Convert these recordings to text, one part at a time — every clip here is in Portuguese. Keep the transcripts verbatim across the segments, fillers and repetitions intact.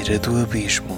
beira do abismo.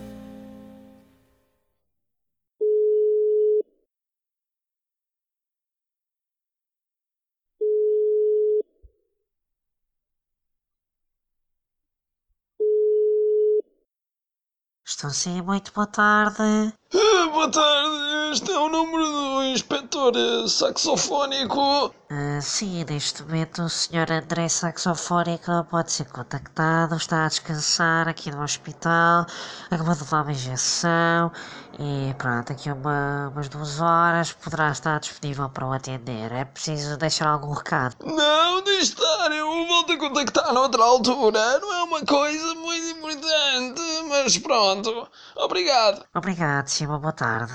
Estou sim, muito boa tarde. Ah, boa tarde, este é o número do inspetor saxofónico. Ah, sim, neste momento o senhor André Saxofónico pode ser contactado, está a descansar aqui no hospital, acabou de levar uma injeção e pronto, daqui a uma, umas duas horas poderá estar disponível para o atender. É preciso deixar algum recado? Não, deixe estar, eu volto a contactar noutra altura. Não é uma coisa muito importante, mas pronto. Obrigado. Obrigado, sim, uma boa tarde.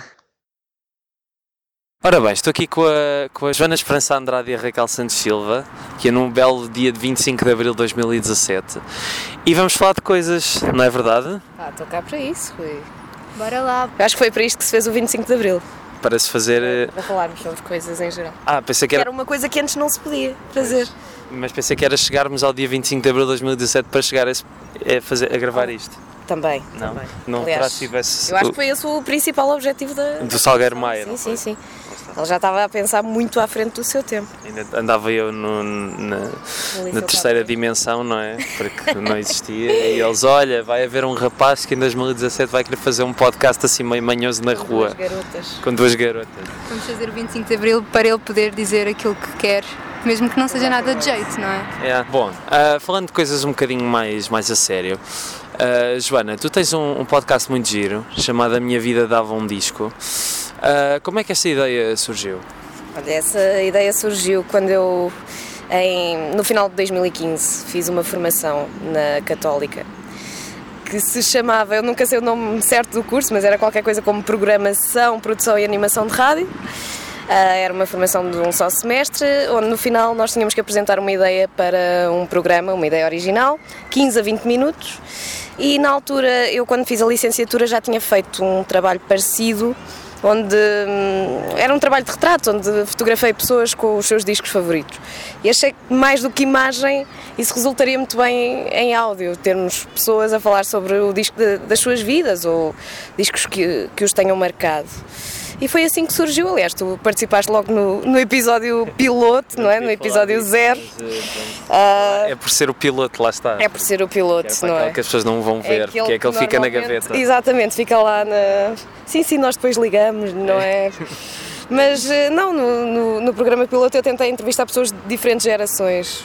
Ora bem, estou aqui com a, com a Joana Esperança Andrade e a Raquel Santos Silva, que é num belo dia de vinte e cinco de abril de dois mil e dezassete, e vamos falar de coisas, não é verdade? Ah, estou cá para isso, Rui. Bora lá. Eu acho que foi para isto que se fez o vinte e cinco de abril. Para se fazer... Para falarmos sobre coisas em geral. Ah, pensei que era... Era uma coisa que antes não se podia fazer. Mas pensei que era chegarmos ao dia vinte e cinco de abril de dois mil e dezassete para chegar a, esse- a, fazer, a gravar isto. Também, Não, também. não Aliás, terá sido esse... eu acho que foi esse o principal objetivo da... Do Salgueiro Maia, Sim, não sim, foi? sim. Ele já estava a pensar muito à frente do seu tempo. Ainda andava eu no, na, Ali na terceira filtrado. dimensão, não é? Porque não existia. E eles, olha, vai haver um rapaz que em dois mil e dezassete vai querer fazer um podcast assim meio manhoso na rua. Duas garotas. Com duas garotas. Vamos fazer o vinte e cinco de abril para ele poder dizer aquilo que quer, mesmo que não seja nada de jeito, não é? É. Bom, ah, falando de coisas um bocadinho mais, mais a sério, ah, Joana, tu tens um, um podcast muito giro chamado A Minha Vida Dava um Disco. Ah, como é que essa ideia surgiu? Olha, essa ideia surgiu quando eu, em, no final de dois mil e quinze, fiz uma formação na Católica que se chamava, eu nunca sei o nome certo do curso, mas era qualquer coisa como Programação, Produção e Animação de Rádio. Uh, era uma formação de um só semestre, onde no final nós tínhamos que apresentar uma ideia para um programa, uma ideia original, quinze a vinte minutos, e na altura, eu quando fiz a licenciatura já tinha feito um trabalho parecido, onde hum, era um trabalho de retrato, onde fotografei pessoas com os seus discos favoritos. E achei que mais do que imagem, isso resultaria muito bem em, em áudio, termos pessoas a falar sobre o disco de, das suas vidas ou discos que, que os tenham marcado. E foi assim que surgiu, aliás, tu participaste logo no, no episódio piloto, não é? No episódio zero. É por ser o piloto, lá está. É por ser o piloto, É não é? que as pessoas não vão ver, aquele porque é que ele fica na normalmente- gaveta. Exatamente, fica lá na... Sim, sim, nós depois ligamos, não é? Mas eh, não, no, no, no programa piloto eu tentei entrevistar pessoas de diferentes gerações.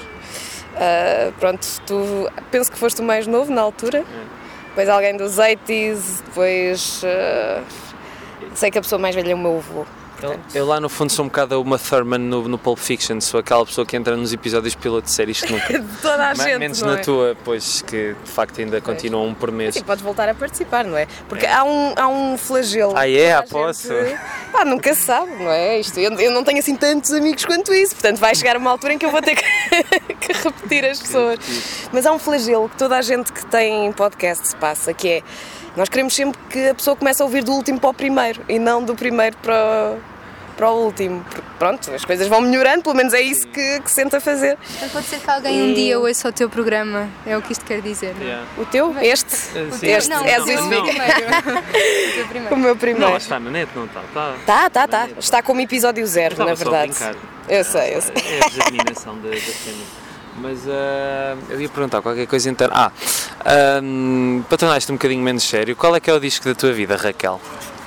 Ah, pronto, tu penso que foste o mais novo na altura, depois alguém dos oitenta, depois ah, sei que a pessoa mais velha é o meu avô. Eu, eu lá no fundo sou um bocado uma Thurman no, no Pulp Fiction, sou aquela pessoa que entra nos episódios piloto de séries que nunca... De toda a Me- gente, Menos não na é? tua, pois que de facto ainda continuam um por mês. Sim, podes voltar a participar, não é? Porque há um, há um flagelo. Ah, é? Toda a Ah, posso? gente- Pá, nunca se sabe, não é? Isto, eu, eu não tenho assim tantos amigos quanto isso, portanto vai chegar uma altura em que eu vou ter que, que repetir as pessoas. Mas há um flagelo que toda a gente que tem podcast se passa, que é, nós queremos sempre que a pessoa comece a ouvir do último para o primeiro e não do primeiro para o, para o último. Porque, pronto, as coisas vão melhorando, pelo menos é isso que, que se tenta fazer. Então pode ser que alguém um dia ouça o teu programa, é o que isto quer dizer. não é? Yeah. O teu? Este? Sim. Este, Não, és não, esse não, vídeo. primeiro. O teu primeiro. O meu primeiro. Não, está na net, não está? Está. Tá, tá, tá. Está como episódio zero, Estava na só a verdade. brincar. Eu sei, eu sei. É a germinação da, da cena. Mas ah, eu ia perguntar qualquer coisa então. Ah, um, para tornar-te um bocadinho menos sério, qual é que é o disco da tua vida, Raquel?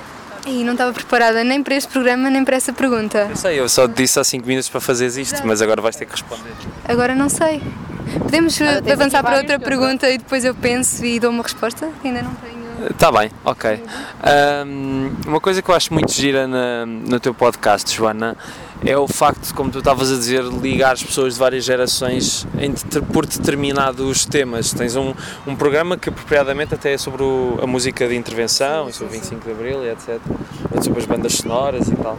E não estava preparada nem para este programa, nem para essa pergunta. Eu sei, eu só te disse há cinco minutos para fazeres isto, mas agora vais ter que responder. Agora não sei. Podemos Olha, uh, tens avançar aqui para vários outra que eu pergunta e depois eu penso e dou uma resposta, que ainda não tenho. Está bem, ok. Um, uma coisa que eu acho muito gira na, no teu podcast, Joana, é o facto, como tu estavas a dizer, ligar as pessoas de várias gerações em deter- por determinados temas. Tens um, um programa que apropriadamente até é sobre o- a música de intervenção, e sobre o vinte e cinco de abril e etcétera. É sobre as bandas sonoras e tal.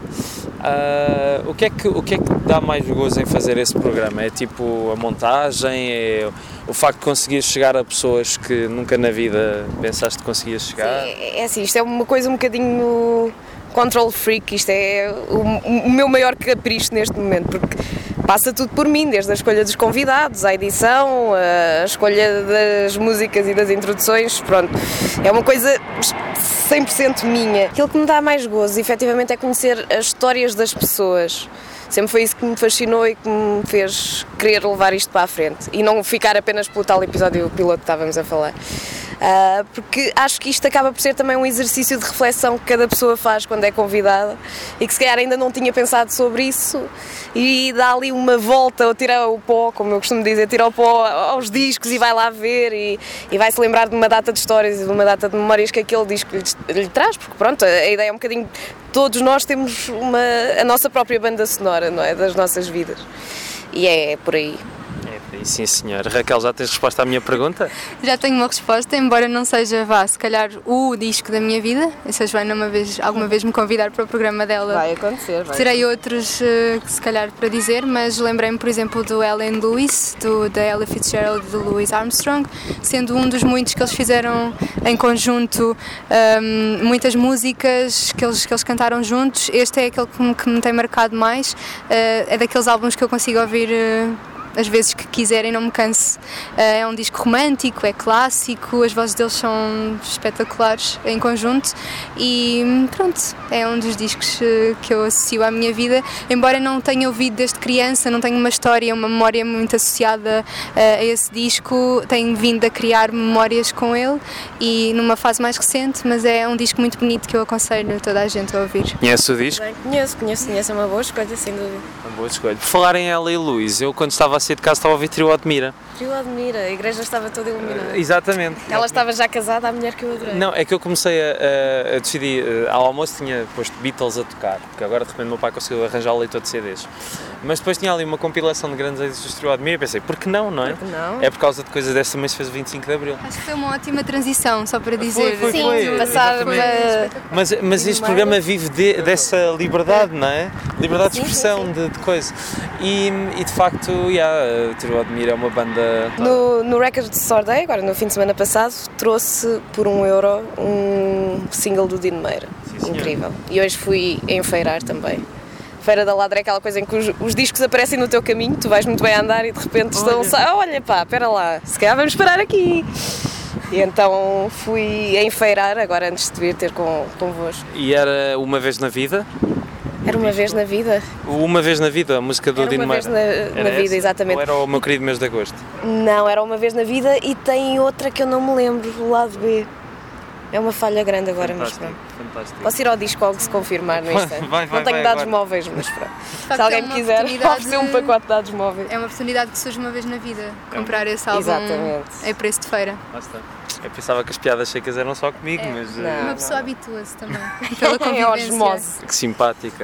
Ah, o, que é que, o que é que dá mais gozo em fazer esse programa? É tipo a montagem? É o facto de conseguir chegar a pessoas que nunca na vida pensaste que conseguias chegar? É, é assim, isto é uma coisa um bocadinho control freak, isto é o, o meu maior capricho neste momento, porque passa tudo por mim, desde a escolha dos convidados, à edição, a escolha das músicas e das introduções, pronto. É uma coisa cem por cento minha. Aquilo que me dá mais gozo, efetivamente, é conhecer as histórias das pessoas. Sempre foi isso que me fascinou e que me fez querer levar isto para a frente e não ficar apenas pelo tal episódio piloto que estávamos a falar. Uh, porque acho que isto acaba por ser também um exercício de reflexão que cada pessoa faz quando é convidada e que se calhar ainda não tinha pensado sobre isso e dá ali uma volta ou tira o pó, como eu costumo dizer, tira o pó aos discos e vai lá ver e, e vai se lembrar de uma data de histórias e de uma data de memórias que aquele disco lhe, lhe traz, porque pronto, a ideia é um bocadinho, todos nós temos uma, a nossa própria banda sonora, não é, das nossas vidas e é por aí. Sim, senhor. Raquel, já tens resposta à minha pergunta? Já tenho uma resposta, embora não seja, vá, se calhar o disco da minha vida. E se a Joana uma vez, alguma vez me convidar para o programa dela, vai acontecer, vai terei outros, uh, se calhar, para dizer, mas lembrei-me, por exemplo, do Ellen Lewis, do, da Ella Fitzgerald e do Louis Armstrong, sendo um dos muitos que eles fizeram em conjunto, um, muitas músicas que eles, que eles cantaram juntos. Este é aquele que me, que me tem marcado mais, uh, é daqueles álbuns que eu consigo ouvir uh, as vezes que quiserem, não me canse. É um disco romântico, é clássico, as vozes deles são espetaculares em conjunto e pronto, é um dos discos que eu associo à minha vida, embora não tenha ouvido desde criança, não tenho uma história, uma memória muito associada a esse disco, tenho vindo a criar memórias com ele e numa fase mais recente, mas é um disco muito bonito que eu aconselho toda a gente a ouvir. Conhece o disco? Bem, conheço, conheço, conheço, é uma boa escolha, sem dúvida. Uma boa escolha. Por falar em ela e Luís, eu quando estava a sair de casa estava a ouvir Trio Admira. Trio Admira, a igreja estava toda iluminada. Uh, exatamente. Ela estava já casada, a mulher que eu adorei. Não, é que eu comecei a, a, a decidir, uh, ao almoço tinha posto Beatles a tocar, porque agora de repente o meu pai conseguiu arranjar o leitor de C Ds. Mas depois tinha ali uma compilação de grandes êxitos do Trio Admira e pensei, por que não, não é? Por que não? É por causa de coisas desta também se fez o vinte e cinco de Abril. Acho que foi uma ótima transição, só para dizer. Foi, foi, Sim, foi, passar exatamente. para... Mas, mas este programa vive de, dessa liberdade, não é? Liberdade de Sim, expressão, sim, sim. De, de coisa. E, e de facto, yeah, o Trio Admira é uma banda... No, no Records Store Day, agora no fim de semana passado, trouxe por um euro um single do Dino Meira. Sim, incrível. E hoje fui enfeirar também. Feira da Ladra é aquela coisa em que os, os discos aparecem no teu caminho, tu vais muito bem a andar e de repente estão... Olha, olha pá, espera lá, se calhar vamos parar aqui. E então fui a enfeirar agora antes de vir ter com, convosco. E era Uma Vez na Vida? Era Uma Vez na Vida? Uma Vez na Vida, a música do Era Dino Uma Meira. Vez na, na Vida, essa? exatamente. Ou era o Meu Querido Mês de Agosto? Não, era Uma Vez na Vida e tem outra que eu não me lembro, do lado B. É uma falha grande agora, Fantástico, mas pronto. fantástico. Posso ir ao disco se confirmar no instante. Vai, vai, não tenho vai, dados agora. móveis, mas pronto. facto, Se alguém é me uma quiser oportunidade- oferecer um pacote de dados móveis. É uma oportunidade que surge uma vez na vida, comprar esse álbum Exatamente. em preço de feira. Lá está. Eu pensava que as piadas secas eram só comigo, É. mas... Não. eh, Uma pessoa habitua-se também pela É convivência. osmose. Que simpática.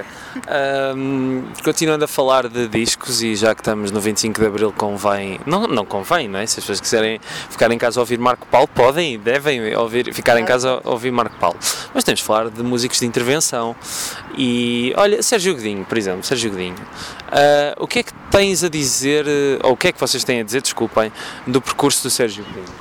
Ahm, continuando a falar de discos, e já que estamos no vinte e cinco de Abril, convém, não, não convém, não é? Se as pessoas quiserem ficar em casa a ouvir Marco Paulo, podem e devem ouvir, ficar em casa a ouvir Marco Paulo. Mas temos de falar de músicos de intervenção. E olha, Sérgio Godinho, por exemplo, Sérgio Godinho, ah, o que é que tens a dizer, ou o que é que vocês têm a dizer, desculpem, do percurso do Sérgio Godinho?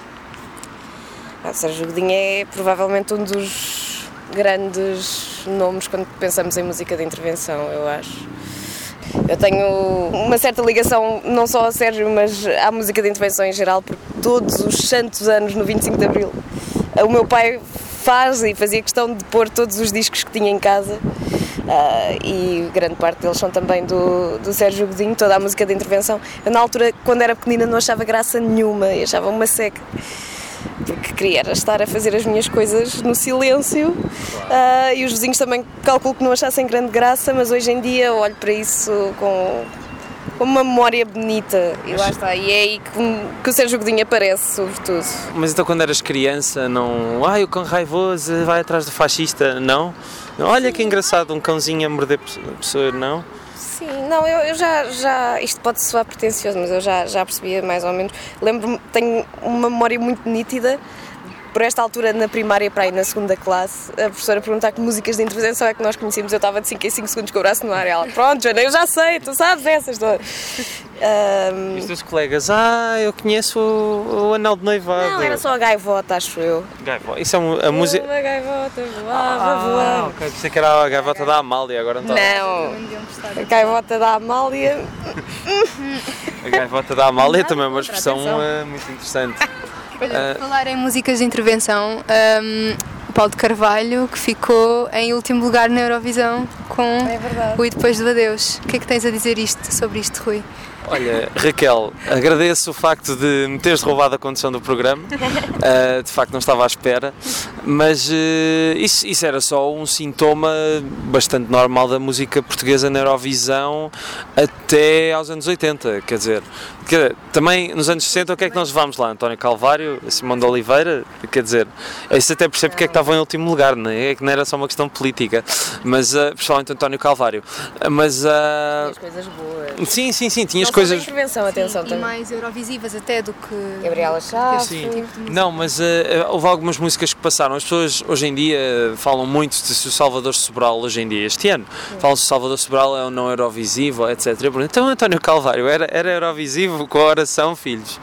Ah, Sérgio Godinho é provavelmente um dos grandes nomes quando pensamos em música de intervenção, eu acho. Eu tenho uma certa ligação não só ao Sérgio, mas à música de intervenção em geral, porque todos os santos anos no vinte e cinco de Abril o meu pai faz e fazia questão de pôr todos os discos que tinha em casa. Uh, e grande parte deles são também do, do Sérgio Godinho, toda a música de intervenção. Eu na altura, quando era pequenina, não achava graça nenhuma, eu achava uma seca, porque queria era estar a fazer as minhas coisas no silêncio, uh, e os vizinhos também calculo que não achassem grande graça, mas hoje em dia eu olho para isso com, com uma memória bonita, e lá está, e é aí que, que o Sérgio Godinho aparece, sobretudo. Mas então quando eras criança, não... Ai, o cão raivoso vai atrás do fascista, não? Olha que engraçado, um cãozinho a morder a pessoa, não? Sim, não, eu, eu já, já, isto pode soar pretencioso, mas eu já, já percebia mais ou menos, lembro-me, tenho uma memória muito nítida por esta altura na primária para aí na segunda classe, a professora perguntar que músicas de intervenção é que nós conhecíamos, eu estava de cinco em cinco segundos com o braço no ar e ela, pronto, Joana, eu já sei, tu sabes essas todas. Um, E os teus colegas, ah, eu conheço o, o Anel de Noivado. não, era só a gaivota, acho eu. Gaivota. Isso é mu- a música. Uma gaivota voava, Ah, voava. ok, pensei que era a gaivota da Amália, agora não está. Não, a gaivota da Amália. A gaivota da Amália também é uma outra, expressão atenção. eh, muito interessante. Olha, por falar em músicas de intervenção, um, o Paulo de Carvalho, que ficou em último lugar na Eurovisão com É verdade. o E Depois do Adeus. O que é que tens a dizer isto, sobre isto, Rui? Olha, Raquel, agradeço o facto de me teres roubado a condução do programa. Uh, de facto, não estava à espera. Mas uh, isso, isso era só um sintoma bastante normal da música portuguesa na Eurovisão até aos anos oitenta. Quer dizer, quer dizer, também nos anos sessenta, o que é que nós levámos lá? António Calvário, Simão de Oliveira? Quer dizer, isso até percebe porque é que estavam em último lugar, não é? É que não era só uma questão política. Mas, uh, principalmente António Calvário. Mas. Uh, As coisas boas. sim, sim, sim, tinhas Não só da coisas. intervenção, atenção e também. mais eurovisivas até do que... Gabriela Chaves. Sim. Não, mas uh, houve algumas músicas que passaram. As pessoas hoje em dia falam muito de se o Salvador Sobral hoje em dia, este ano, falam se o Salvador Sobral é ou não Eurovisivo, etcétera. Eu pergunto, então António Calvário era, era Eurovisivo com a oração, filhos?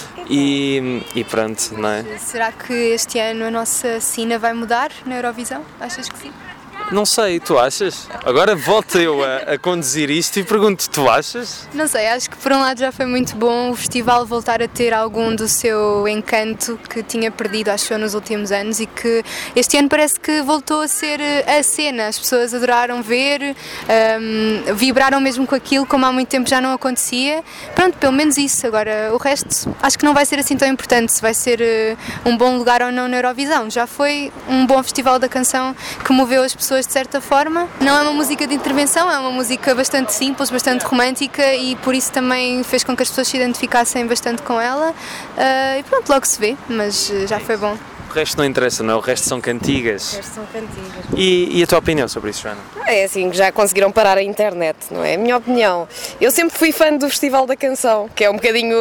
E, e pronto, não é? Será que este ano a nossa sina vai mudar na Eurovisão? Achas que sim? Não sei, tu achas? Agora volto eu a, a conduzir isto e pergunto, tu achas? Não sei, acho que por um lado já foi muito bom o festival voltar a ter algum do seu encanto que tinha perdido, acho eu, nos últimos anos e que este ano parece que voltou a ser a cena. As pessoas adoraram ver, um, vibraram mesmo com aquilo como há muito tempo já não acontecia. Pronto, pelo menos isso. Agora, o resto acho que não vai ser assim tão importante se vai ser uh, um bom lugar ou não na Eurovisão. Já foi um bom festival da canção que moveu as pessoas de certa forma. Não é uma música de intervenção, é uma música bastante simples, bastante romântica e por isso também fez com que as pessoas se identificassem bastante com ela. Uh, e pronto, logo se vê, mas uh, já foi bom. O resto não interessa, não é? O resto são cantigas. Estas são cantigas. E, e a tua opinião sobre isso, Joana? É assim que já conseguiram parar a internet, não é? A minha opinião. Eu sempre fui fã do Festival da Canção, que é um bocadinho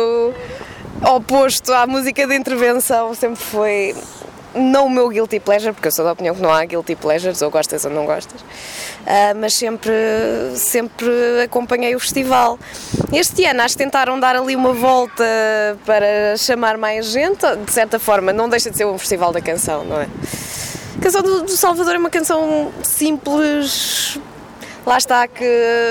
oposto à música de intervenção, sempre foi. Não o meu guilty pleasure, porque eu sou da opinião que não há guilty pleasures, ou gostas ou não gostas, uh, mas sempre, sempre acompanhei o festival. Este ano acho que tentaram dar ali uma volta para chamar mais gente, de certa forma, não deixa de ser um festival da canção, não é? A canção do, do Salvador é uma canção simples, lá está que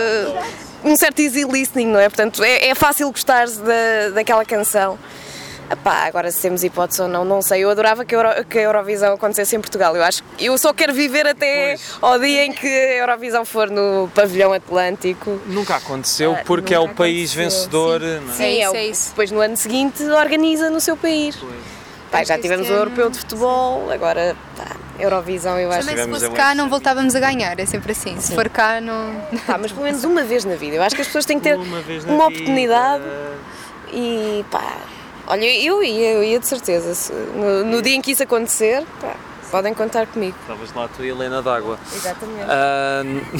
um certo easy listening, não é? Portanto, é, é fácil gostar da, daquela canção. Epá, agora se temos hipótese ou não, não sei. Eu adorava que a, Euro, que a Eurovisão acontecesse em Portugal. Eu acho que eu só quero viver até pois. Ao dia em que a Eurovisão for no pavilhão Atlântico. Nunca aconteceu Ah, porque nunca é o país aconteceu. vencedor. Sim, Não é? Sim, É é, isso, o, é isso. depois no ano seguinte organiza no seu país. Pá, já tivemos o Europeu de Futebol, agora pá, Eurovisão eu acho. Também se tivemos fosse a cá Leste. não voltávamos a ganhar, é sempre assim. Se for cá não... Pá, mas pelo menos uma vez na vida. Eu acho que as pessoas têm que ter Uma vez na uma vida. oportunidade e pá. Olha, eu ia, eu ia de certeza. Se- No, no dia em que isso acontecer, pá, podem contar comigo. Estavas lá tu e Helena d'Água. Exatamente. Ah,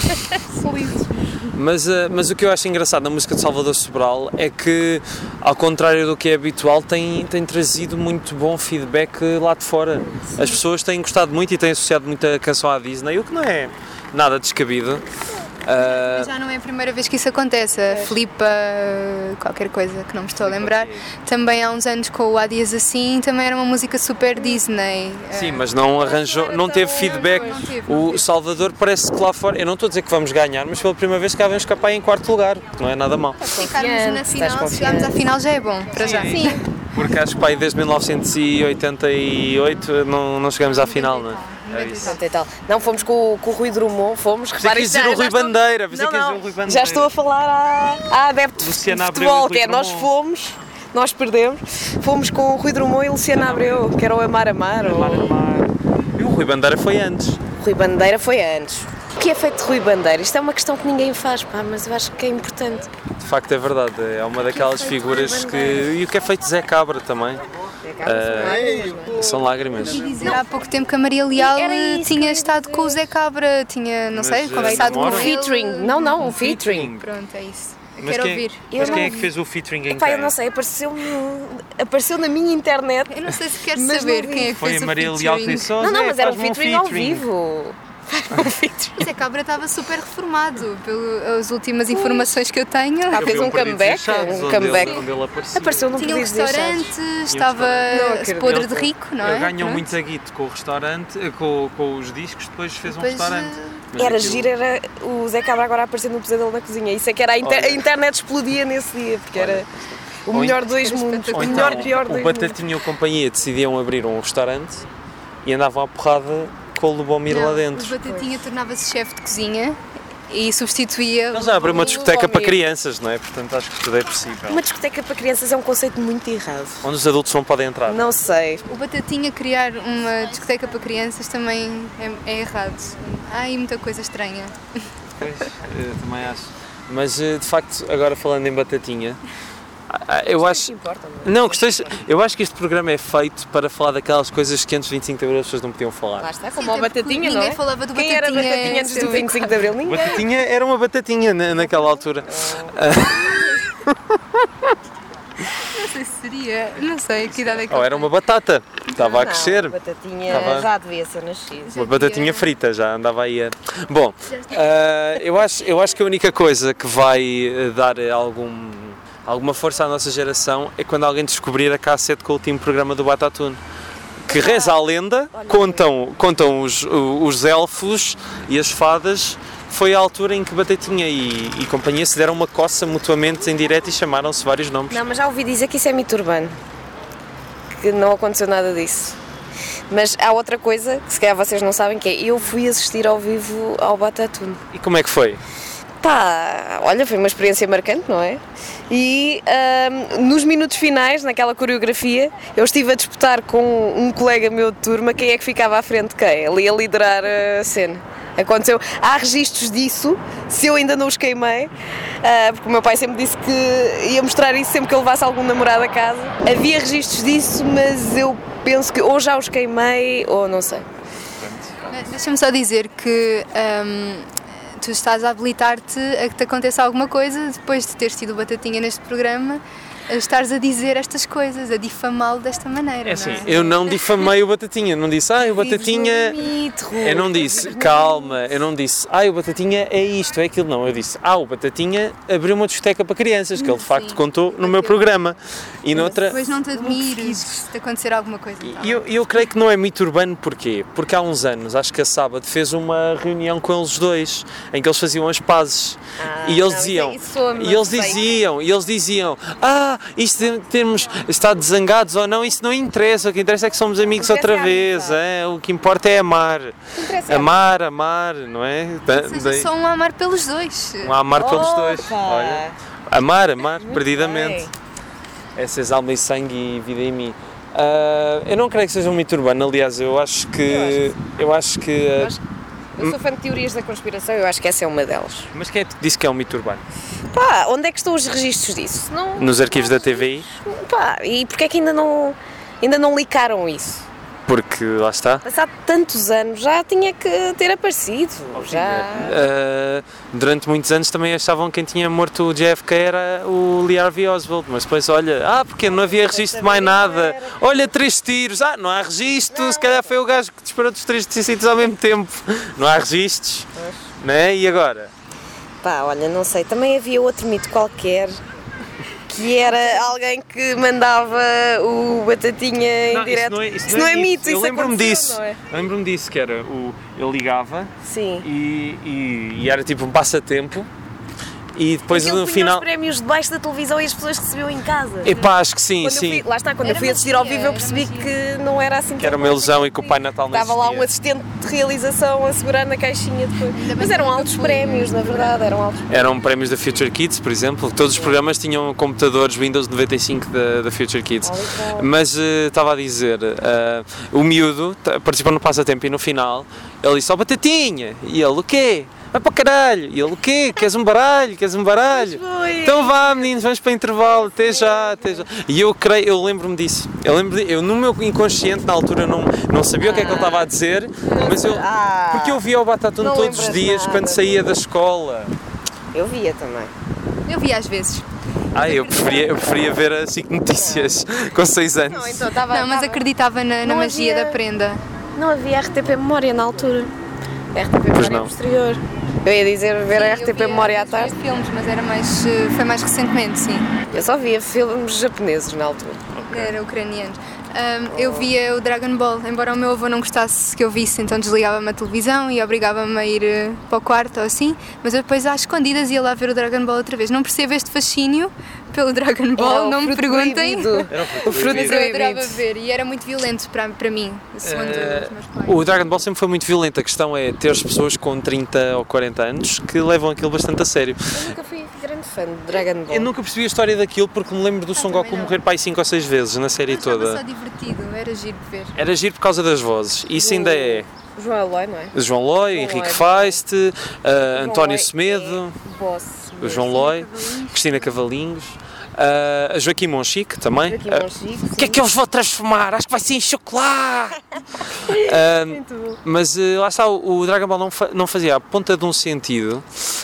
mas, ah, mas o que eu acho engraçado na música de Salvador Sobral é que, ao contrário do que é habitual, tem, tem trazido muito bom feedback lá de fora. As pessoas têm gostado muito e têm associado muito a canção à Disney, o que não é nada descabido. Ah, Já não é a primeira vez que isso acontece. A Filipa, qualquer coisa que não me estou a lembrar, também há uns anos com o Há Dias Assim, também era uma música super Disney. Sim, mas não arranjou, não teve feedback. Não teve, não O teve. Salvador parece que lá fora, eu não estou a dizer que vamos ganhar, mas pela primeira vez cá vamos escapar em quarto lugar, não é nada mal. Ficarmos na Confiante, final, estás se chegarmos à confiante. final já é bom, para já. Sim. Porque acho que pá, aí desde mil novecentos e oitenta e oito não, não chegamos à final, não é? É isso. Pronto, e tal. Não, fomos com, o- com o Rui Drummond, fomos. Pensei que Reparem, quis dizer já- o já Rui estou- Bandeira, pensei Não, que quis dizer não, o Rui Bandeira. já estou a falar à, à adepto de Luciana Abreu futebol, e Rui que é nós Drummond. fomos, nós perdemos, fomos com o Rui Drummond e Luciana Abreu, que era o Amar Amar. Mar, ou- mar. E o Rui Bandeira foi antes. Rui Bandeira foi antes. O que é feito de Rui Bandeira? Isto é uma questão que ninguém faz, pá, mas eu acho que é importante. De facto é verdade, é uma daquelas feito figuras Rui que. Bandeira? E o que é feito de Zé Cabra também. Ah, são lágrimas. E dizer há pouco tempo que a Maria Leal Era isso que eu tinha ia estado com o Zé Cabra, tinha, não sei, Mas, eh, conversado com namoram? ele. Featuring, não, não, um featuring. Pronto, é isso. Mas Quero quem, ouvir. Mas Eu quem não é que fez o featuring em Pá, eu quem? não sei, apareceu, apareceu na minha internet. Eu não sei se quero Mas saber não vi. quem é que Foi fez a o Maria Leal featuring. que disse, "Oh, Não, não, Zé, mas era um faz-me featuring ao vivo. Um featuring. O Zé Cabra estava super reformado pelas últimas informações que eu tenho. Ah, Eu fez vi um Perdidos comeback, e Achados, um onde ele- comeback. onde ele aparecia. Apareceu no Tinha um Perdidos e Achados. restaurante, estava Não acredito. podre de rico, não é? Ele ganhou Pronto. muito aguito com o restaurante, eh, com, com os discos, depois fez um Depois, restaurante. eh, Mas Era aquilo- giro, era o Zé Cabra agora a aparecer no Pesadelo na Cozinha. Isso é que era a, inter- Olha. a internet explodia nesse dia, porque era o Ou melhor ent- dois Era mundos. O espetacular. melhor Então, pior o dois mundos. Batatinha e a companhia decidiam abrir um restaurante e andavam à porrada com o Lubomir lá não, dentro. O Batatinha tornava-se chefe de cozinha e substituía. Ele já abriu uma o discoteca para Lubomir. crianças, não é? Portanto, acho que tudo é possível. Uma discoteca para crianças é um conceito muito errado. Onde os adultos não podem entrar. Não sei. O Batatinha criar uma discoteca para crianças também é, é errado. Há aí muita coisa estranha. Pois, eu também acho. Mas, eh, de facto, agora falando em Batatinha, ah, eu acho... Importa, não é? Não, questões, eu acho que este programa é feito para falar daquelas coisas que antes de vinte e cinco de Abril as pessoas não podiam Lá falar. está, como Sim, a até porque Batatinha, não ninguém é? falava do Quem era Batatinha Batatinha antes do ser vinte e cinco de Abril? Ninguém. Batatinha era uma batatinha na- naquela altura. Não sei se seria. Não sei que idade é que Ou ele era tem. uma batata, estava a Não, crescer. a Batatinha Estava- já devia ser nascido. Uma batatinha frita, já andava aí a... Bom, ah, eu, acho, eu acho que a única coisa que vai eh, dar algum, alguma força à nossa geração é quando alguém descobrir a cassete com o último programa do Batatune. Que reza a lenda, contam, contam os, os elfos e as fadas, foi a altura em que Batatinha e, e companhia se deram uma coça mutuamente em direto e chamaram-se vários nomes. Não, mas já ouvi dizer que isso é mito urbano. Que não aconteceu nada disso. Mas há outra coisa que se calhar vocês não sabem, que é eu fui assistir ao vivo ao Batatune. E como é que foi? Pá, olha, foi uma experiência marcante, não é? E ahm, nos minutos finais, naquela coreografia, eu estive a disputar com um colega meu de turma quem é que ficava à frente de quem, ali a liderar a cena. Aconteceu, há registros disso, se eu ainda não os queimei, ah, porque o meu pai sempre disse que ia mostrar isso sempre que eu levasse algum namorado a casa. Havia registros disso, mas eu penso que ou já os queimei ou não sei. Deixa-me só dizer que hum, tu estás a habilitar-te a que te aconteça alguma coisa depois de teres tido Batatinha neste programa, a estares a dizer estas coisas, a difamá-lo desta maneira. É assim, não é? eu não difamei o Batatinha, não disse, ah, o Batatinha... Vives no limite, Rui. Eu não disse, calma, eu não disse, ah, o Batatinha é isto, é aquilo, não. Eu disse, ah, o Batatinha abriu uma discoteca para crianças, que ele de facto Sim. contou no meu programa. E noutra... Depois não te admires se te acontecer alguma coisa. E eu, eu creio que não é mito urbano, porquê? Porque há uns anos, acho que a Sábado fez uma reunião com eles dois, em que eles faziam as pazes. Ah, e eles não, diziam, isso- isso soa-me e eles fake. diziam, e eles diziam, ah, isto de termos estado zangados ou não, isso não interessa, o que interessa é que somos amigos O que interessa outra é a vez, amizade. é, o que importa é amar. interessa é a Amar, amar, não é? Da- Seja daí- só um amar pelos dois. um amar pelos dois. Opa! Olha, amar, amar, perdidamente. bem. Essas alma e sangue e vida em mim. Ah, eu não creio que seja um mito urbano, aliás, eu acho que. Eu acho que. ah, Eu acho- Eu sou fã de teorias da conspiração, eu acho que essa é uma delas. Mas quem é que disse que é um mito urbano? Pá, onde é que estão os registros disso? Não, Nos arquivos da T V I? pá, e porquê é que ainda não, ainda não licaram isso? Porque lá está. Passado tantos anos já tinha que ter aparecido. Já. Ah, durante muitos anos também achavam que quem tinha morto o J F K era o Lee Harvey Oswald, mas depois olha, ah, porque não havia registro de mais nada. Olha, três tiros, ah, não há registro, se calhar foi o gajo que disparou dos três tecidos ao mesmo tempo. Não há registros, né? E agora? Pá, olha, não sei. Também havia outro mito qualquer que era alguém que mandava o Batatinha em Não, direto. Isso não é, isso Isso não não é é mito, Eu isso lembro-me aconteceu, disso. não é? Eu lembro-me disso, que era o. Eu ligava Sim. e, e, e era tipo um passatempo. E depois Aquilo no punha final. os prémios debaixo da televisão e as pessoas recebiam em casa. Epá, acho que sim, Quando eu sim. fui, lá está, quando Era eu fui assistir ao magia, vivo eu era percebi magia. que não era assim Que era tão uma mágico. ilusão e que o Pai Natal não Estava lá um existia. assistente de realização a segurar na caixinha depois. bem Mas que eram nunca altos fui. prémios, na verdade, eram altos prémios. Eram prémios da Future Kids, por exemplo. Todos os programas tinham computadores Windows noventa e cinco da, da Future Kids. Olha, então. Mas eh, estava a dizer, eh, o miúdo t- participou no passatempo e no final ele disse, ó Batatinha! E ele, o quê? Vai para o caralho! E ele, o quê? Queres um baralho? Queres um baralho? foi. Então vá, meninos, vamos para o intervalo, até já, até já. E eu creio, eu lembro-me disso. Eu lembro de, eu no meu inconsciente, na altura, não, não sabia o que é que ele estava a dizer, mas eu. Ah. Porque eu via o Batatune Não todos os lembras dias nada. quando saía da escola. Eu via também. Eu via às vezes. Ah, eu preferia, eu preferia ver a SIC Notícias com seis anos. Não, então estava. Não, mas acreditava na, na Não magia havia- da prenda. Não havia R T P Memória na altura. R T P Memória não. posterior. Eu ia dizer ver a Sim, R T eu P via Memória à às vezes tarde. filmes, mas era mais, eh, foi mais recentemente, sim. Eu só via filmes japoneses na altura. Era ucraniano. Ahm, eu via o Dragon Ball, embora o meu avô não gostasse que eu visse, então desligava-me a televisão e obrigava-me a ir eh, para o quarto ou assim, mas eu depois às escondidas ia lá ver o Dragon Ball outra vez. Não percebo este fascínio pelo Dragon Ball, Era o não me fruto perguntem. proibido. O fruto Mas eu adorava proibido. ver e era muito violento para, para mim, segundo Eh, os meus pais. O Dragon Ball sempre foi muito violento. A questão é ter as pessoas com trinta ou quarenta anos que levam aquilo bastante a sério. Eu nunca fui grande fã de Dragon Ball. Eu nunca percebi a história daquilo porque me lembro do Son também Goku não. morrer para aí cinco ou seis vezes na série Eu achava toda. só divertido, era giro de ver. Era giro por causa das vozes. Isso ainda é João Eloy, não é? João Loi, Henrique Feist, uh, António Semedo, É boss. o João Loi, Cristina Cavalinhos, uh, a Joaquim Monchique também. Joaquim Uh, Monchique, O que é que eu vos vou transformar? Acho que vai ser em chocolate! Uh, mas uh, lá está, o, o Dragon Ball não, fa- não fazia a ponta de um sentido,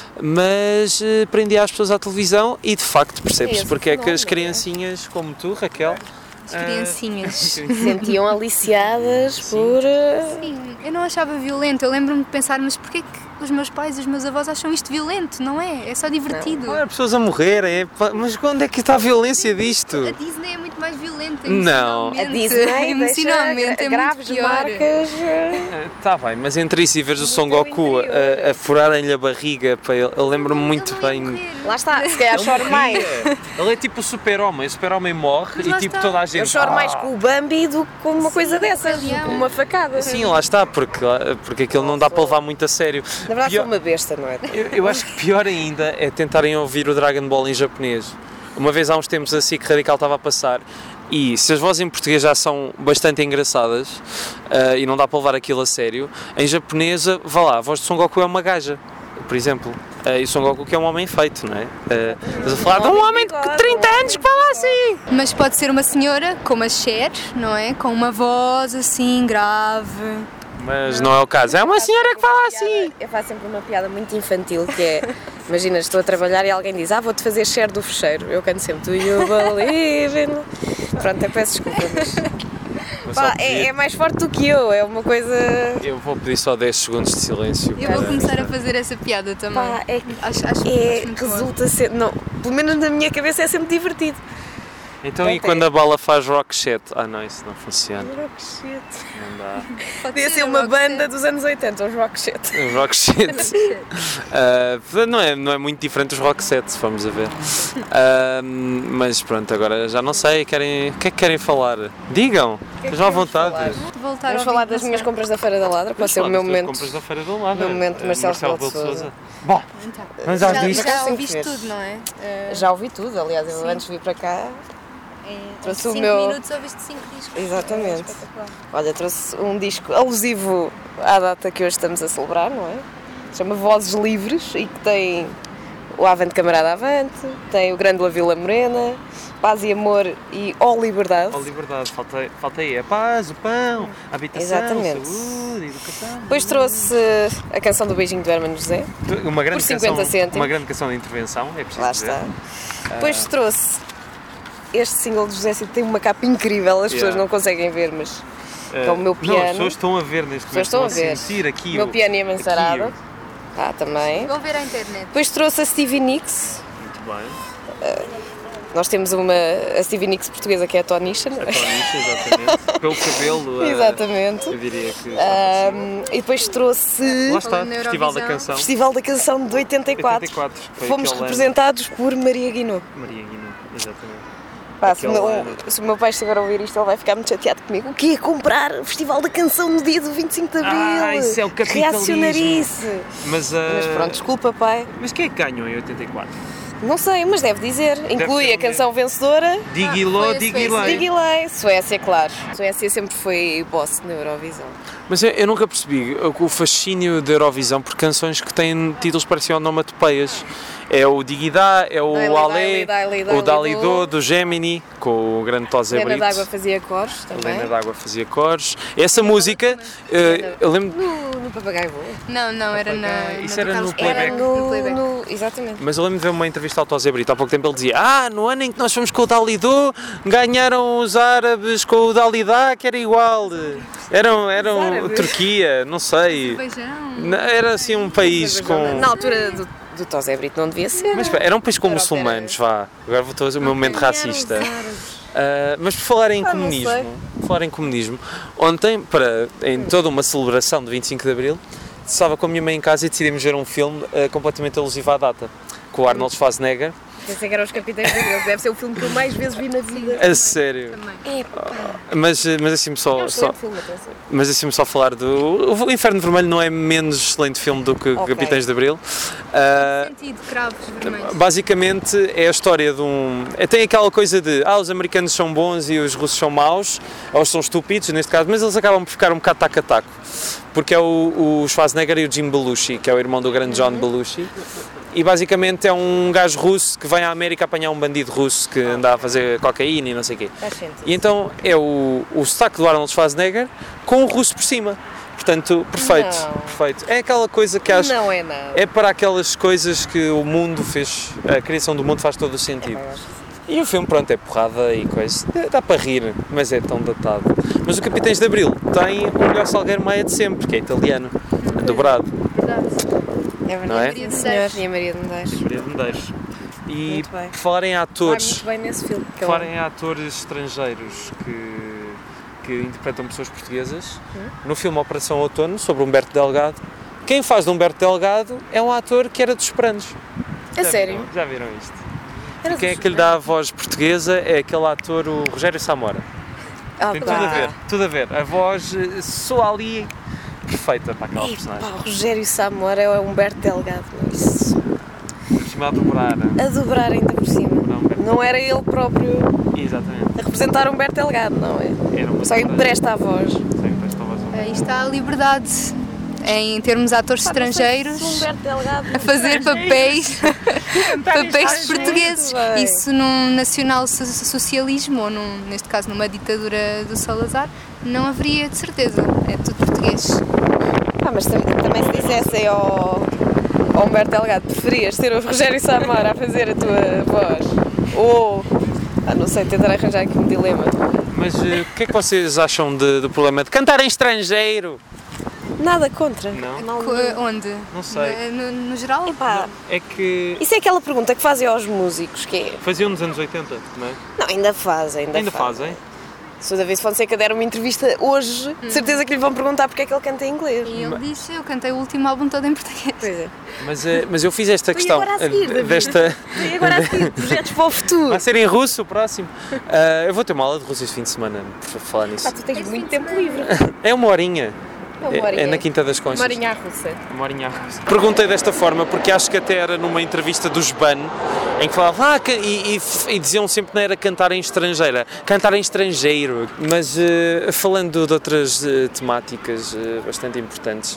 mas uh, prendia as pessoas à televisão e de facto percebe-se Esse porque é que as fenómeno, criancinhas como tu, Raquel, As criancinhas. Sentiam aliciadas por. eh, Sim, eu não achava violento. Eu lembro-me de pensar, mas porquê que os meus pais e os meus avós acham isto violento? Não é? É só divertido. olha, pessoas a morrerem, é pá, mas onde é que está a violência disto? A Disney é muito mais violenta. Não. A emocionalmente. Disney emocionalmente deixa é graves muito pior. marcas. eh, Está bem, mas entre isso e veres o Son Goku a, a furarem-lhe a barriga, pá, eu, eu lembro-me muito Ele não ia bem. morrer. Lá está, se calhar choro mais. Ele é tipo o super-homem, o super-homem morre Mas e lá tipo está. toda a gente. Eu choro mais "Ah". com o Bambi do que com uma Sim, coisa dessas, com o leão. com uma facada. Sim, lá está, porque, porque aquilo não dá para levar muito a sério. Na verdade, Pior- sou uma besta, não é? eu, eu acho que pior ainda é tentarem ouvir o Dragon Ball em japonês. Uma vez há uns tempos a SIC Radical estava a passar e se as vozes em português já são bastante engraçadas ah, e não dá para levar aquilo a sério, em japonês, vá lá, a voz de Son Goku é uma gaja, por exemplo. Ah, e o Son Goku que é um homem feito, não é? Ah, estás a falar de um homem de trinta anos que fala assim! Mas pode ser uma senhora como a Cher, não é? Com uma voz assim grave. Mas não é o caso, é uma senhora que fala assim! Eu faço sempre uma piada muito infantil que é, imagina, estou a trabalhar e alguém diz, ah, vou-te fazer share do fecheiro. Eu canto sempre, do you believe in... Pronto, eu peço desculpa, mas... Vou só Pá, pedir- é, é mais forte do que eu, é uma coisa... Eu vou pedir só dez segundos de silêncio. Eu vou para- começar a fazer essa piada também. Pá, é, Acho, acho, é, acho muito boa. resulta ser... Não, pelo menos na minha cabeça é sempre divertido. Então, e Até. quando a bola faz rock set? Ah, não, isso não funciona. Não dá. Pode Podia ser um uma rock banda set. dos anos oitenta, os rock shit. Um rock set. Ah, não, é, não é muito diferente dos rock sets, vamos a ver. Ah, mas pronto, agora já não sei. Querem, o que é que querem falar? Digam, estejam à vontade. falar? Voltar Vamos ao falar vídeo das do minhas Sol. compras da Feira da Ladra, pode ser o meu momento. Compras da Feira do lado. meu momento Ah, Marcelo Rebelo Rebelo de de Sousa. Sousa. Bom, vamos às Já, discos. já Sim, ouviste sim. tudo, não é? Eh, Já ouvi tudo, aliás, eu antes de vir para cá, em trouxe o cinco meu- minutos ouviste cinco discos. Exatamente. É espetacular. olha, trouxe um disco alusivo à data que hoje estamos a celebrar, não é? Se chama Vozes Livres e que tem o Avante Camarada Avante, tem o Grande La Vila Morena, Paz e Amor e Ó Liberdade. Oh, liberdade, falta, falta aí a paz, o pão, a habitação, Exatamente. saúde, educação. Depois trouxe a canção do Beijinho do Hermano José, Uma grande por cinquenta canção, cêntimos. uma grande canção de intervenção, é preciso lá dizer. está. Depois trouxe este single do José Cid, tem uma capa incrível, as pessoas Yeah. não conseguem ver, mas Ah, que é o meu Não, piano. as pessoas estão a ver neste momento, As pessoas estão a ver. sentir aqui o meu o- piano e a aqui mansarada. o- Ah, também. Vão ver à internet. Depois trouxe a Stevie Nicks. Muito bem. Nós temos uma a Stevie Nicks portuguesa que é a Tonisha, não A é? Tonisha, exatamente. Pelo cabelo, ah, Exatamente. eu diria que está parecido. Ahm, e depois trouxe Lá está, Falando na Festival da Eurovisão. Canção. Festival da Canção de oitenta e quatro. oitenta e quatro, foi Fomos aquele ano. representados por Maria Guinou. Maria Guinou, exatamente. Pá, se, o Aquele meu, ano. se o meu pai estiver a ouvir isto, ele vai ficar muito chateado comigo. O que é comprar o Festival da Canção no dia do vinte e cinco de Abril? Ah, isso é o capitalismo. Reacionarice. Mas, ah, Mas pronto, desculpa, pai. mas quem é que ganhou em oitenta e quatro? Não sei, mas deve dizer. Inclui ter a um canção vencedora. Digiló, foi a Digilei. Digilei. Suécia, claro. Suécia sempre foi boss na Eurovisão. Mas eu, eu nunca percebi o, o fascínio da Eurovisão por canções que têm títulos pareciam onomatopeias. É o Digidá, é o Daily, Ale, Daily, Daily, o Daily Dalido, Do. do Gemini, com o grande Tosé Helena Brito. d'Água fazia cores também. Helena d'Água fazia cores. Essa música, eh, eu lembro, No, no Papagaio Voo. Não, não, era na. Isso na era Carlos no Pereira, playback. Era no, playback. no- Exatamente. mas eu lembro de ver uma entrevista ao Tosé Brito há pouco tempo. Ele dizia: Ah, no ano em que nós fomos com o Dalido, ganharam os árabes com o Dalidá, que era igual. Eram, eram árabes? Turquia, não sei. Beijão. Era assim um país com. Na altura do, do Tosé Brito não devia ser. Mas espera, era um país com Era o muçulmanos, vá. Agora vou fazer o meu momento racista. Ah, mas por falar em Ah, não comunismo, sei. por falar em comunismo, ontem, para, em toda uma celebração de vinte e cinco de Abril, estava com a minha mãe em casa e decidimos ver um filme ah, completamente alusivo à data, com o Arnold Schwarzenegger. Pensei que eram os Capitães de Abril. Deve ser o filme que eu mais vezes vi na vida. A sério. Epá, Mas, mas assim é um só, só, excelente filme, atenção. mas assim só falar do. O Inferno Vermelho não é menos excelente filme do que Ok. Capitães de Abril. Ah, Sentido, cravos vermelhos. Basicamente é a história de um. é- Tem aquela coisa de ah, os americanos são bons e os russos são maus, ou são estúpidos neste caso, mas eles acabam por ficar um bocado taco a taco. Porque é o, o Schwarzenegger e o Jim Belushi, que é o irmão do grande John Belushi. E basicamente é um gajo russo que vem à América apanhar um bandido russo que anda a fazer cocaína e não sei o quê. Faz sentido. E então é o, o sotaque do Arnold Schwarzenegger com o russo por cima. Portanto, perfeito, Não. perfeito. É aquela coisa que acho. Não é nada. É para aquelas coisas que o mundo fez, a criação do mundo faz todo o sentido. E o filme, pronto, é porrada e coisa. Dá para rir, mas é tão datado. Mas o Capitães de Abril tem o melhor Salgueiro Maia de sempre, que é italiano, dobrado. É verdade. Não é? Maria de Senhor e a Maria de Medeiros. Maria de Medeiros. E Muito bem. por falar em Vai atores, muito bem nesse filme. que por é falar um- em atores estrangeiros que, que interpretam pessoas portuguesas, no filme Operação Outono, sobre Humberto Delgado, quem faz de Humberto Delgado é um ator que era dos Sopranos. A Já sério? viram? Já viram isto? Era E quem é dos que lhe dá a voz portuguesa é aquele ator, o Rogério Samora. Ah, Tem pá. tudo a ver, tudo a ver. A voz eh, soa ali perfeita para aquela Epá, personagem. o Rogério Samora é o Humberto Delgado. não, Isso. Por cima a dobrar. A dobrar ainda por cima. Não, Humberto. Não era ele próprio Exatamente. a representar o Humberto Delgado, não é? Era uma Só empresta a voz. Só empresta a voz. Aí está a liberdade em termos de atores estrangeiros Humberto Delgado. a fazer papéis, papéis portugueses. Muito bem. Isso num nacional-socialismo, ou num, neste caso numa ditadura do Salazar, não haveria de certeza. É tudo português. Ah, mas também, também se dissessem ao, ao Humberto Delgado, preferias ter o Rogério Samora a fazer a tua voz? Ou, ah, não sei, tentar arranjar aqui um dilema. Mas eh, o que é que vocês acham de- do problema de cantar em estrangeiro? Nada contra. Não? Mal Co- nenhum. Onde? Não sei. No, no geral? Epá, É que isso é aquela pergunta que fazem aos músicos, que é... faziam nos anos oitenta, não é? Não, ainda fazem, ainda, Ainda fazem. Se o David Fonseca der uma entrevista hoje, de certeza que lhe vão perguntar porque é que ele canta em inglês. E ele disse, eu cantei o último álbum todo em português. Pois é. Mas, eh, mas eu fiz esta E questão agora a seguir, eh, David? desta. E agora a seguir, projetos para o futuro. Vai ser em russo o próximo. Ah, eu vou ter uma aula de russo este fim de semana, por falar nisso. Ah, tu tens muito tempo livre. É uma horinha. É uma horinha. É, é na Quinta das Conchas. Uma horinha à russa. Uma horinha à russa. Perguntei desta forma porque acho que até era numa entrevista dos B A N em que falavam ah, ca- e, e, e diziam sempre que não era cantar em estrangeira, cantar em estrangeiro. Mas eh, falando de outras eh, temáticas eh, bastante importantes,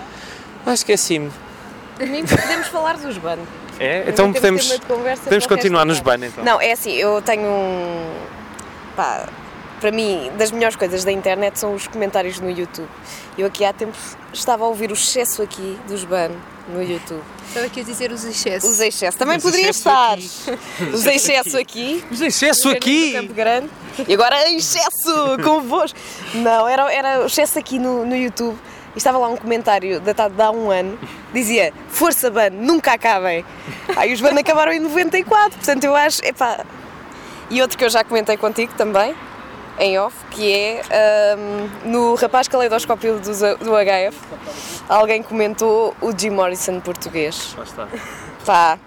acho que é assim. Nem podemos falar dos B A N. É? Não Então temos podemos, tema de conversa podemos para o continuar resto nos da B A N então. Não, é assim, eu tenho um. Pá, para mim, das melhores coisas da internet são os comentários no YouTube. Eu aqui há tempos estava a ouvir o excesso aqui dos B A N no YouTube. Estava aqui a dizer os excessos. Os excesso também Os poderia excesso estar. Os excesso aqui. Mas excesso no aqui! Campo Grande. E agora excesso com vos. Não, era, era o excesso aqui no, no YouTube. E estava lá um comentário datado de há um ano. Dizia, força B A N, nunca acabem. Aí os B A N acabaram em noventa e quatro. Portanto, eu acho, epá. E outro que eu já comentei contigo também, em off, que é hum, no Rapaz Caleidoscópio do, Z- do H F, alguém comentou o Jim Morrison português. Lá está. Pá,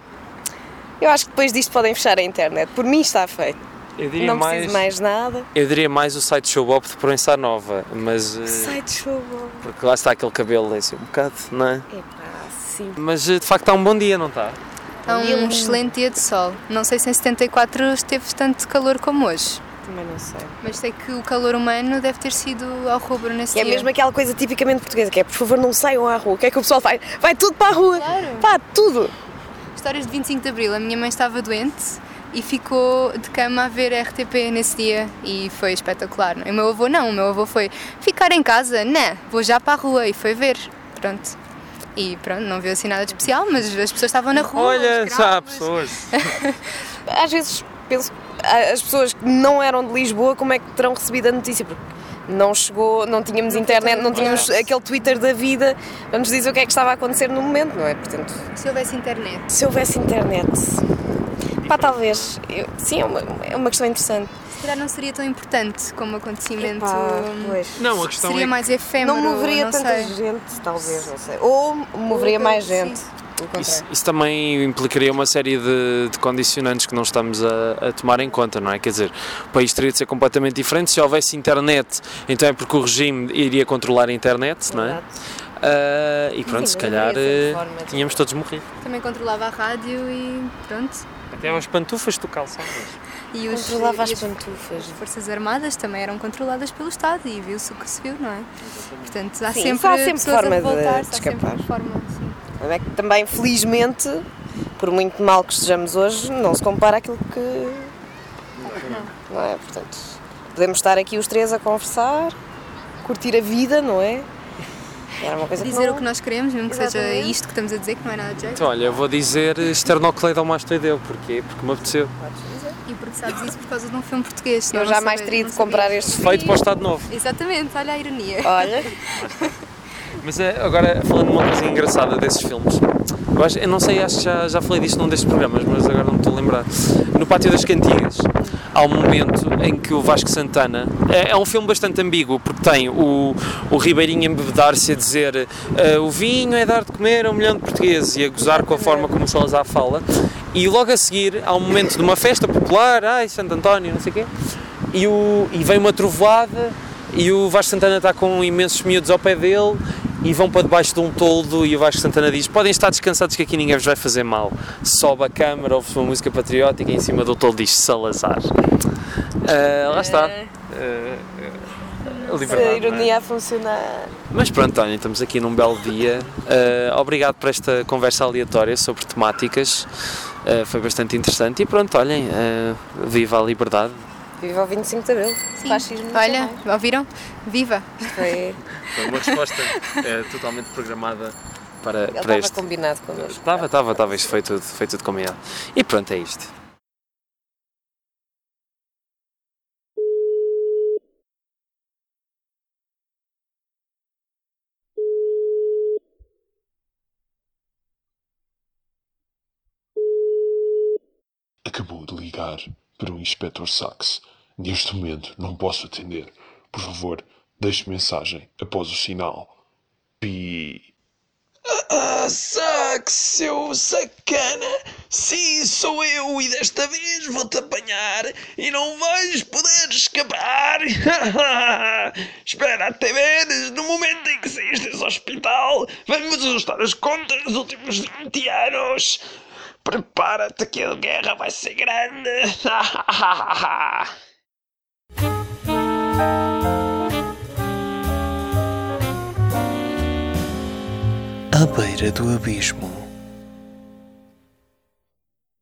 eu acho que depois disto podem fechar a internet. Por mim está feito. Eu diria Não mais, preciso mais nada. Eu diria mais o site Show Bob de Proença Nova, mas eh, Sai de show. porque lá está aquele cabelo assim um bocado, não é? Epá, sim. Mas eh, de facto está um bom dia, não está? Está um excelente dia de sol. Não sei se em setenta e quatro esteve tanto calor como hoje. Também não sei. Mas sei que o calor humano deve ter sido ao rubro nesse E é dia. mesmo aquela coisa tipicamente portuguesa, que é, por favor, não saiam à rua. O que é que o pessoal faz? Vai tudo para a rua. Claro. Pá, tudo. histórias de vinte e cinco de Abril. A minha mãe estava doente e ficou de cama a ver R T P nesse dia e foi espetacular. E o meu avô não, o meu avô foi ficar em casa, não, vou já para a rua e foi ver, pronto. E pronto, não viu assim nada de especial, mas as pessoas estavam na rua. Olha, os já há gravos. pessoas. Às vezes penso, as pessoas que não eram de Lisboa, como é que terão recebido a notícia? Porque não chegou, não tínhamos internet, não tínhamos aquele Twitter da vida para nos dizer o que é que estava a acontecer no momento, não é? Portanto, Se houvesse internet. se houvesse internet, pá, talvez, eu, sim, é uma, é uma questão interessante. Se calhar não seria tão importante como acontecimento. Epá, pois. Não, a questão Seria é mais efêmero. Não moveria não tanta sei. gente, talvez, não sei. Ou moveria mais Sim. gente. pelo Isso, contrário. isso também implicaria uma série de, de condicionantes que não estamos a, a tomar em conta, não é? Quer dizer, o país teria de ser completamente diferente. Se houvesse internet, então é porque o regime iria controlar a internet, não é? Exato. Ah, e pronto, Sim, se mas calhar haveria sempre eh, forma de- tínhamos todos morrido. Também controlava a rádio e pronto. Até as pantufas tu calçavas. E os, Controlava as e as pantufas. Forças Armadas também eram controladas pelo Estado e viu-se o que se viu, não é? Portanto, há Sim, sempre, há sempre pessoas forma a de- revoltar-se, de há sempre escapar. forma, sim. É que também, felizmente, por muito mal que estejamos hoje, não se compara àquilo que. Não é? Portanto, podemos estar aqui os três a conversar, curtir a vida, não é? Era uma coisa que Dizer não... o que nós queremos, mesmo que seja Exatamente. isto que estamos a dizer, que não é nada de jeito. Então, olha, eu vou dizer esternocleidomastoideu. Porquê? Porque me apeteceu. E porque sabes isso por causa de um filme português. senão Eu não jamais sabe- teria não de comprar sabias. este Feito para o Estado Novo. Exatamente, olha a ironia. Olha, Mas eh, agora, falando de uma coisa engraçada desses filmes, eu, acho, eu não sei, acho que já, já falei disto num destes programas, mas agora não me estou a lembrar. No Pátio das Cantigas, há um momento em que o Vasco Santana. É, é um filme bastante ambíguo, porque tem o, o Ribeirinho a embebedar-se a dizer eh, o vinho é dar de comer a um milhão de portugueses e a gozar com a forma como o Salazar fala. E logo a seguir há um momento de uma festa popular, ai, Santo António, não sei o quê, e, o, e vem uma trovoada e o Vasco Santana está com imensos miúdos ao pé dele e vão para debaixo de um toldo e o Vasco Santana diz: podem estar descansados que aqui ninguém vos vai fazer mal. Sobe a câmara, ouve-se uma música patriótica e em cima do toldo diz Salazar. Ah, lá está. Ah, a a liberdade, não é? ironia a funcionar. Mas pronto, olhem, estamos aqui num belo dia. Ah, obrigado por esta conversa aleatória sobre temáticas. Ah, foi bastante interessante e pronto, olhem, ah, viva a liberdade. Viva o vinte e cinco de Abril. Sim. Fascismo não Olha, tem mais. ouviram? Viva! Foi... Foi uma resposta eh, totalmente programada para, Ele para estava este. combinado connosco. Estava, estava, estava, isto foi tudo, foi tudo combinado. E pronto, é isto. Acabou de ligar para o Inspetor Sax. Neste momento não posso atender. Por favor, deixe mensagem após o sinal. Pi. Ah, Sax, seu sacana! Sim, sou eu e desta vez vou-te apanhar e não vais poder escapar! Espera até veres, no momento em que saíste desse hospital, vamos ajustar as contas dos últimos vinte anos! Prepara-te que a guerra vai ser grande! À beira do abismo.